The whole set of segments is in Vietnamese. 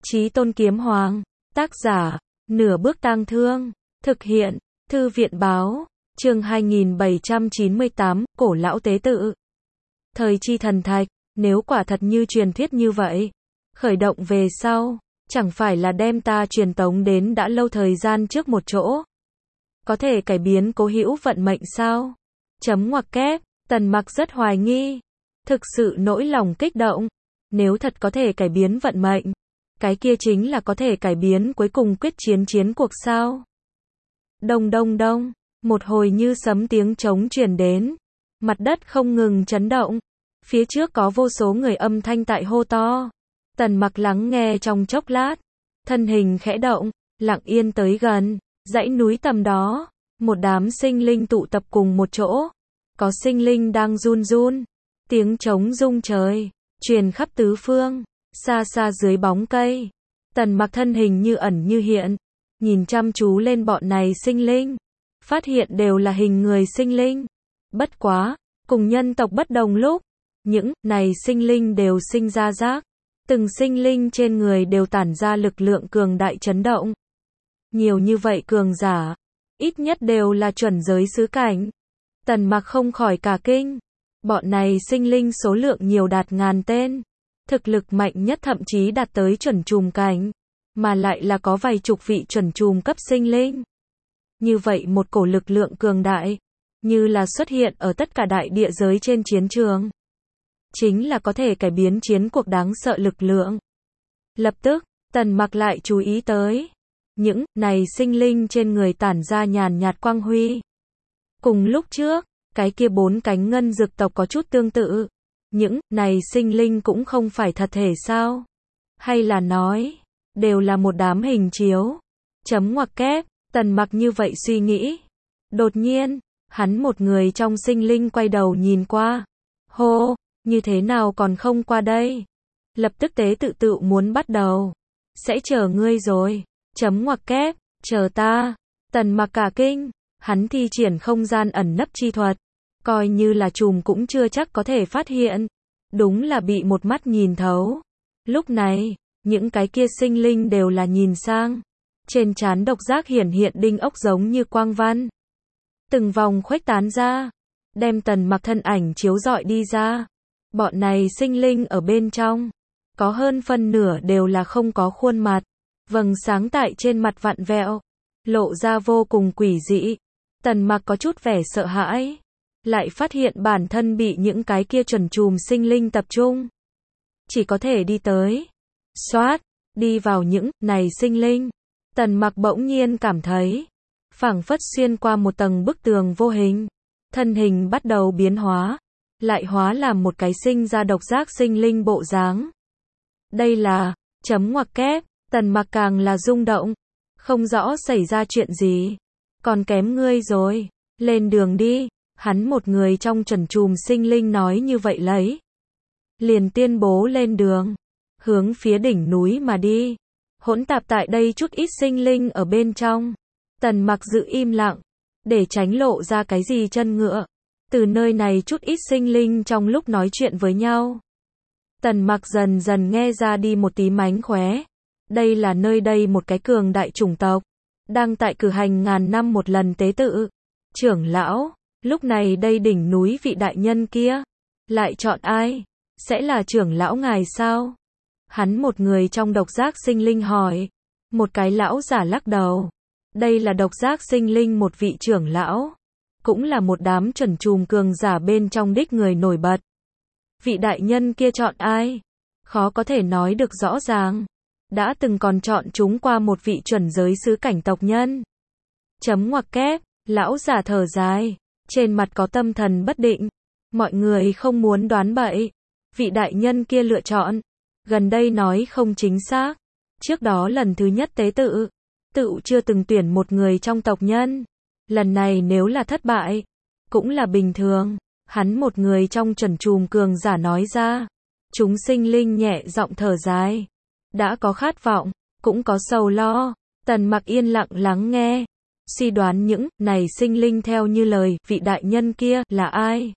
Chí Tôn Kiếm Hoàng, tác giả, Nửa Bước Tang Thương, thực hiện, Thư viện báo, chương 2798, Cổ Lão Tế Tự. Thời chi thần thạch, nếu quả thật như truyền thuyết như vậy, khởi động về sau, chẳng phải là đem ta truyền tống đến đã lâu thời gian trước một chỗ. Có thể cải biến cố hữu vận mệnh sao? Chấm ngoặc kép, Tần Mặc rất hoài nghi. Thực sự nỗi lòng kích động. Nếu thật có thể cải biến vận mệnh, cái kia chính là có thể cải biến cuối cùng quyết chiến cuộc sao? Đông đông đông, một hồi như sấm tiếng trống truyền đến. Mặt đất không ngừng chấn động. Phía trước có vô số người âm thanh tại hô to. Tần Mặc lắng nghe trong chốc lát. Thân hình khẽ động, lặng yên tới gần. Dãy núi tầm đó, một đám sinh linh tụ tập cùng một chỗ. Có sinh linh đang run run. Tiếng trống rung trời, truyền khắp tứ phương. Xa xa dưới bóng cây, Tần Mặc thân hình như ẩn như hiện, nhìn chăm chú lên bọn này sinh linh, phát hiện đều là hình người sinh linh. Bất quá, cùng nhân tộc bất đồng lúc, những này sinh linh đều sinh ra giác, từng sinh linh trên người đều tản ra lực lượng cường đại chấn động. Nhiều như vậy cường giả, ít nhất đều là chuẩn giới xứ cảnh. Tần Mặc không khỏi cả kinh, bọn này sinh linh số lượng nhiều đạt ngàn tên. Thực lực mạnh nhất thậm chí đạt tới chuẩn trùm cảnh, mà lại là có vài chục vị chuẩn trùm cấp sinh linh. Như vậy một cổ lực lượng cường đại, như là xuất hiện ở tất cả đại địa giới trên chiến trường. Chính là có thể cải biến chiến cuộc đáng sợ lực lượng. Lập tức, Tần Mặc lại chú ý tới, những này sinh linh trên người tản ra nhàn nhạt quang huy. Cùng lúc trước, cái kia bốn cánh ngân dực tộc có chút tương tự. Những này sinh linh cũng không phải thật thể sao? Hay là nói, đều là một đám hình chiếu? Chấm ngoặc kép, Tần Mặc như vậy suy nghĩ. Đột nhiên, hắn một người trong sinh linh quay đầu nhìn qua. Hô, như thế nào còn không qua đây? Lập tức tế tự muốn bắt đầu. Sẽ chờ ngươi rồi. Chấm ngoặc kép, chờ ta. Tần Mặc cả kinh, hắn thi triển không gian ẩn nấp chi thuật. Coi như là trùm cũng chưa chắc có thể phát hiện. Đúng là bị một mắt nhìn thấu. Lúc này, những cái kia sinh linh đều là nhìn sang. Trên trán độc giác hiển hiện đinh ốc giống như quang văn. Từng vòng khuếch tán ra. Đem Tần Mặc thân ảnh chiếu rọi đi ra. Bọn này sinh linh ở bên trong. Có hơn phân nửa đều là không có khuôn mặt. Vầng sáng tại trên mặt vặn vẹo. Lộ ra vô cùng quỷ dị. Tần Mặc có chút vẻ sợ hãi. Lại phát hiện bản thân bị những cái kia chuẩn trùm sinh linh tập trung. Chỉ có thể đi tới. Xoát, đi vào những này sinh linh. Tần Mặc bỗng nhiên cảm thấy, phảng phất xuyên qua một tầng bức tường vô hình. Thân hình bắt đầu biến hóa. Lại hóa làm một cái sinh ra độc giác sinh linh bộ dáng. Đây là, chấm ngoặc kép, Tần Mặc càng là rung động. Không rõ xảy ra chuyện gì. Còn kém ngươi rồi, lên đường đi. Hắn một người trong chuẩn trùm sinh linh nói như vậy lấy. Liền tuyên bố lên đường. Hướng phía đỉnh núi mà đi. Hỗn tạp tại đây chút ít sinh linh ở bên trong. Tần Mặc giữ im lặng. Để tránh lộ ra cái gì chân ngựa. Từ nơi này chút ít sinh linh trong lúc nói chuyện với nhau. Tần Mặc dần dần nghe ra đi một tí mánh khóe. Đây là nơi đây một cái cường đại chủng tộc. Đang tại cử hành ngàn năm một lần tế tự. Trưởng lão. Lúc này đây đỉnh núi vị đại nhân kia, lại chọn ai? Sẽ là trưởng lão ngài sao? Hắn một người trong độc giác sinh linh hỏi. Một cái lão giả lắc đầu. Đây là độc giác sinh linh một vị trưởng lão. Cũng là một đám chuẩn trùm cường giả bên trong đích người nổi bật. Vị đại nhân kia chọn ai? Khó có thể nói được rõ ràng. Đã từng còn chọn chúng qua một vị chuẩn giới xứ cảnh tộc nhân. Chấm ngoặc kép, lão giả thở dài. Trên mặt có tâm thần bất định. Mọi người không muốn đoán bậy. Vị đại nhân kia lựa chọn. Gần đây nói không chính xác. Trước đó lần thứ nhất tế tự. Tự chưa từng tuyển một người trong tộc nhân. Lần này nếu là thất bại. Cũng là bình thường. Hắn một người trong chuẩn trùm cường giả nói ra. Chúng sinh linh nhẹ giọng thở dài. Đã có khát vọng. Cũng có sầu lo. Tần Mặc yên lặng lắng nghe. Suy đoán những này sinh linh theo như lời vị đại nhân kia là ai?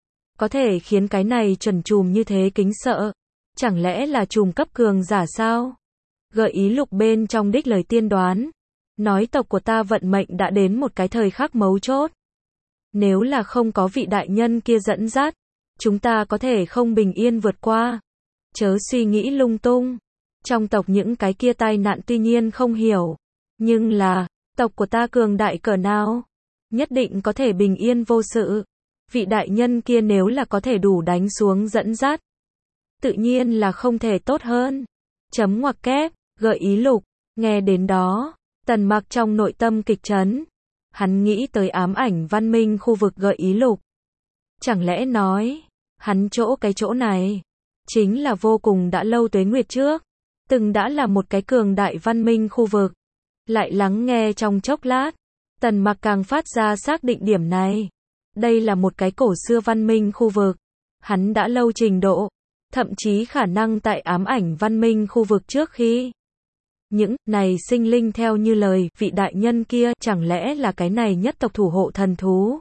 Có thể khiến cái này chuẩn trùm như thế kính sợ? Chẳng lẽ là trùm cấp cường giả sao? gợi ý lục bên trong đích lời tiên đoán. Nói tộc của ta vận mệnh đã đến một cái thời khắc mấu chốt. Nếu là không có vị đại nhân kia dẫn dắt, chúng ta có thể không bình yên vượt qua. Chớ suy nghĩ lung tung. Trong tộc những cái kia tai nạn tuy nhiên không hiểu. Nhưng là, tộc của ta cường đại cỡ nào? Nhất định có thể bình yên vô sự. Vị đại nhân kia nếu là có thể đủ đánh xuống dẫn dắt, tự nhiên là không thể tốt hơn. Chấm ngoặc kép, gợi ý lục. Nghe đến đó, Tần Mặc trong nội tâm kịch chấn. Hắn nghĩ tới ám ảnh văn minh khu vực gợi ý lục. Chẳng lẽ nói, hắn cái chỗ này, chính là vô cùng đã lâu tuế nguyệt trước, từng đã là một cái cường đại văn minh khu vực. Lại lắng nghe trong chốc lát, Tần Mặc càng phát ra xác định điểm này. Đây là một cái cổ xưa văn minh khu vực. Hắn đã lâu trình độ, thậm chí khả năng tại ám ảnh văn minh khu vực trước khi. Những này sinh linh theo như lời vị đại nhân kia chẳng lẽ là cái này nhất tộc thủ hộ thần thú?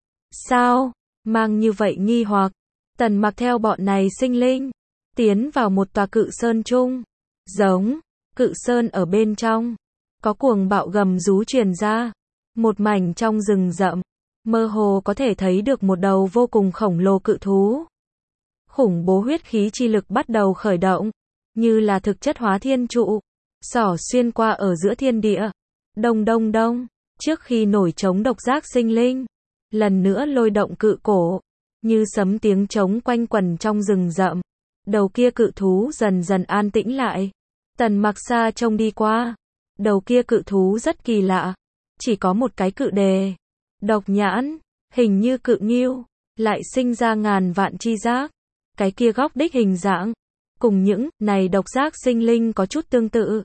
Sao? Mang như vậy nghi hoặc, Tần Mặc theo bọn này sinh linh, tiến vào một tòa cự sơn chung. Giống, cự sơn ở bên trong, có cuồng bạo gầm rú truyền ra. Một mảnh trong rừng rậm, mơ hồ có thể thấy được một đầu vô cùng khổng lồ cự thú. Khủng bố huyết khí chi lực bắt đầu khởi động, như là thực chất hóa thiên trụ, xỏ xuyên qua ở giữa thiên địa. Đông đông đông, trước khi nổi trống độc giác sinh linh, lần nữa lôi động cự cổ, như sấm tiếng trống quanh quẩn trong rừng rậm. Đầu kia cự thú dần dần an tĩnh lại. Tần Mặc xa trông đi qua, đầu kia cự thú rất kỳ lạ, chỉ có một cái cự đề, độc nhãn, hình như cự ngưu, lại sinh ra ngàn vạn chi giác. Cái kia góc đích hình dạng, cùng những này độc giác sinh linh có chút tương tự.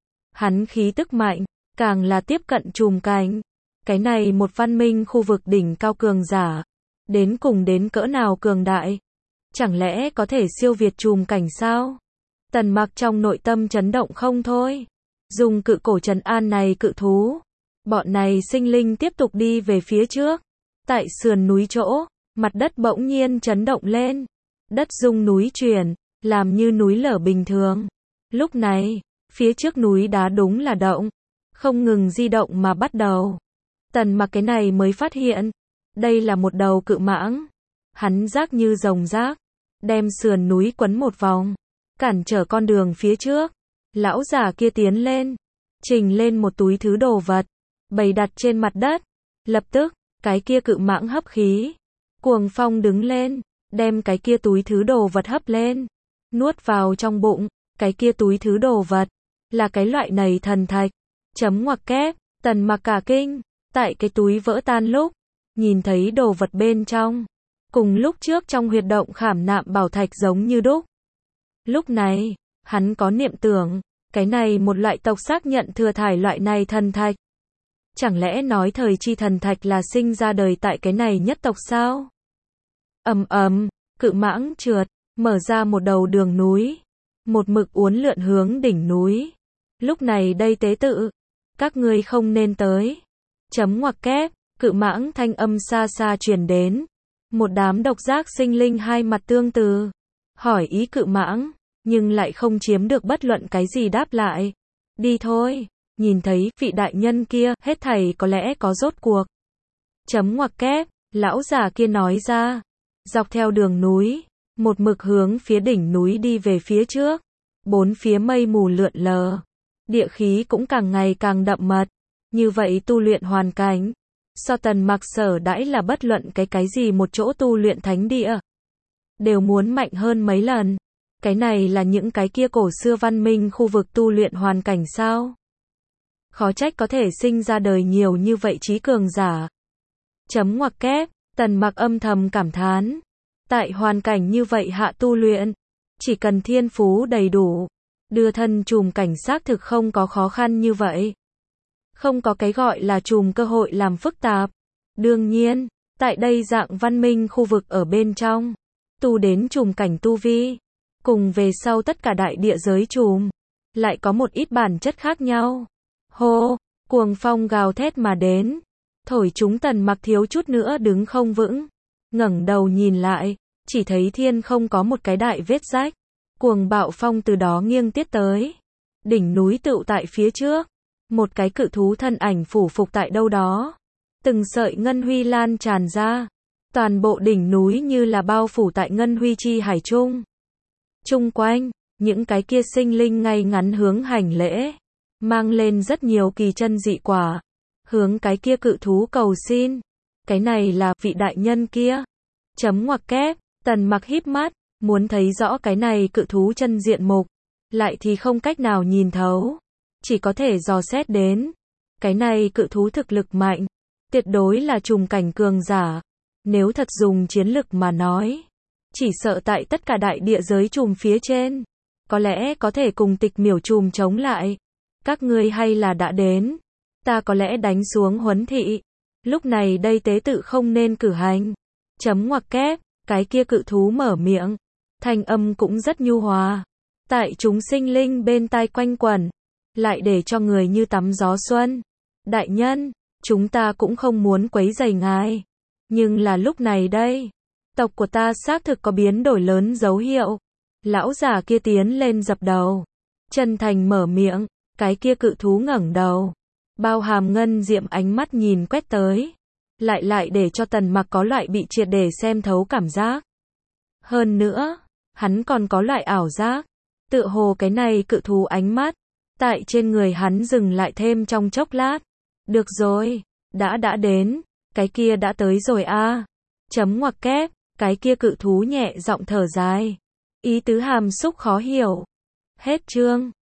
Hắn khí tức mạnh, càng là tiếp cận trùm cảnh. Cái này một văn minh khu vực đỉnh cao cường giả, đến cùng đến cỡ nào cường đại? Chẳng lẽ có thể siêu việt trùm cảnh sao? Tần Mặc trong nội tâm chấn động không thôi. Dùng cự cổ trấn an này cự thú. Bọn này sinh linh tiếp tục đi về phía trước. Tại sườn núi chỗ, mặt đất bỗng nhiên chấn động lên. Đất rung núi chuyển, làm như núi lở bình thường. Lúc này, phía trước núi đá đúng là động, không ngừng di động mà bắt đầu. Tần Mặc cái này mới phát hiện, đây là một đầu cự mãng. Hắn rác như rồng rác, đem sườn núi quấn một vòng, cản trở con đường phía trước. Lão giả kia tiến lên, trình lên một túi thứ đồ vật, bày đặt trên mặt đất. Lập tức, cái kia cự mãng hấp khí, cuồng phong đứng lên, đem cái kia túi thứ đồ vật hấp lên, nuốt vào trong bụng. Cái kia túi thứ đồ vật, là cái loại này thần thạch. Chấm ngoặc kép, Tần Mặc cả kinh, tại cái túi vỡ tan lúc, nhìn thấy đồ vật bên trong, cùng lúc trước trong huyệt động khảm nạm bảo thạch giống như đúc. Lúc này, hắn có niệm tưởng, cái này một loại tộc xác nhận thừa thải loại này thần thạch. Chẳng lẽ nói thời chi thần thạch là sinh ra đời tại cái này nhất tộc sao? Cự mãng trượt, mở ra một đầu đường núi, một mực uốn lượn hướng đỉnh núi. Lúc này đây tế tự, các ngươi không nên tới. Chấm ngoặc kép, cự mãng thanh âm xa xa truyền đến. Một đám độc giác sinh linh hai mặt tương từ, hỏi ý cự mãng, nhưng lại không chiếm được bất luận cái gì đáp lại. Đi thôi, nhìn thấy vị đại nhân kia, hết thảy có lẽ có rốt cuộc. Chấm ngoặc kép, lão già kia nói ra, dọc theo đường núi, một mực hướng phía đỉnh núi đi về phía trước. Bốn phía mây mù lượn lờ, địa khí cũng càng ngày càng đậm mật. Như vậy tu luyện hoàn cảnh, so Tần Mặc sở đãi là bất luận cái gì một chỗ tu luyện thánh địa, đều muốn mạnh hơn mấy lần. Cái này là những cái kia cổ xưa văn minh khu vực tu luyện hoàn cảnh sao? Khó trách có thể sinh ra đời nhiều như vậy trí cường giả. Chấm ngoặc kép, Tần Mặc âm thầm cảm thán. Tại hoàn cảnh như vậy hạ tu luyện, chỉ cần thiên phú đầy đủ, đưa thân trùm cảnh xác thực không có khó khăn như vậy. Không có cái gọi là trùm cơ hội làm phức tạp. Đương nhiên, tại đây dạng văn minh khu vực ở bên trong, tu đến trùm cảnh tu vi, cùng về sau tất cả đại địa giới trùm, lại có một ít bản chất khác nhau. Hô, cuồng phong gào thét mà đến, thổi chúng Tần Mặc thiếu chút nữa đứng không vững. Ngẩng đầu nhìn lại, chỉ thấy thiên không có một cái đại vết rách. Cuồng bạo phong từ đó nghiêng tiết tới. Đỉnh núi tựu tại phía trước. Một cái cự thú thân ảnh phủ phục tại đâu đó. Từng sợi ngân huy lan tràn ra. Toàn bộ đỉnh núi như là bao phủ tại ngân huy chi hải trung. Chung quanh, những cái kia sinh linh ngay ngắn hướng hành lễ. Mang lên rất nhiều kỳ chân dị quả. Hướng cái kia cự thú cầu xin. Cái này là vị đại nhân kia. Chấm ngoặc kép, Tần Mặc híp mắt, muốn thấy rõ cái này cự thú chân diện mục. Lại thì không cách nào nhìn thấu. Chỉ có thể dò xét đến. Cái này cự thú thực lực mạnh. Tuyệt đối là trùng cảnh cường giả. Nếu thật dùng chiến lực mà nói. Chỉ sợ tại tất cả đại địa giới trùm phía trên. Có lẽ có thể cùng Tịch Miểu trùm chống lại. Các ngươi hay là đã đến. Ta có lẽ đánh xuống huấn thị. Lúc này đây tế tự không nên cử hành. Chấm ngoặc kép, cái kia cự thú mở miệng. Thanh âm cũng rất nhu hòa. Tại chúng sinh linh bên tai quanh quẩn. Lại để cho người như tắm gió xuân. Đại nhân, chúng ta cũng không muốn quấy rầy ngài. Nhưng là lúc này đây. Tộc của ta xác thực có biến đổi lớn dấu hiệu. Lão giả kia tiến lên dập đầu. Chân thành mở miệng. Cái kia cự thú ngẩng đầu. Bao hàm ngân diệm ánh mắt nhìn quét tới. Lại để cho Tần Mặc có loại bị triệt để xem thấu cảm giác. Hơn nữa, hắn còn có loại ảo giác. Tựa hồ cái này cự thú ánh mắt. Tại trên người hắn dừng lại thêm trong chốc lát. Được rồi, đã đến. Cái kia đã tới rồi a. Chấm ngoặc kép, cái kia cự thú nhẹ giọng thở dài. Ý tứ hàm xúc khó hiểu. Hết chương.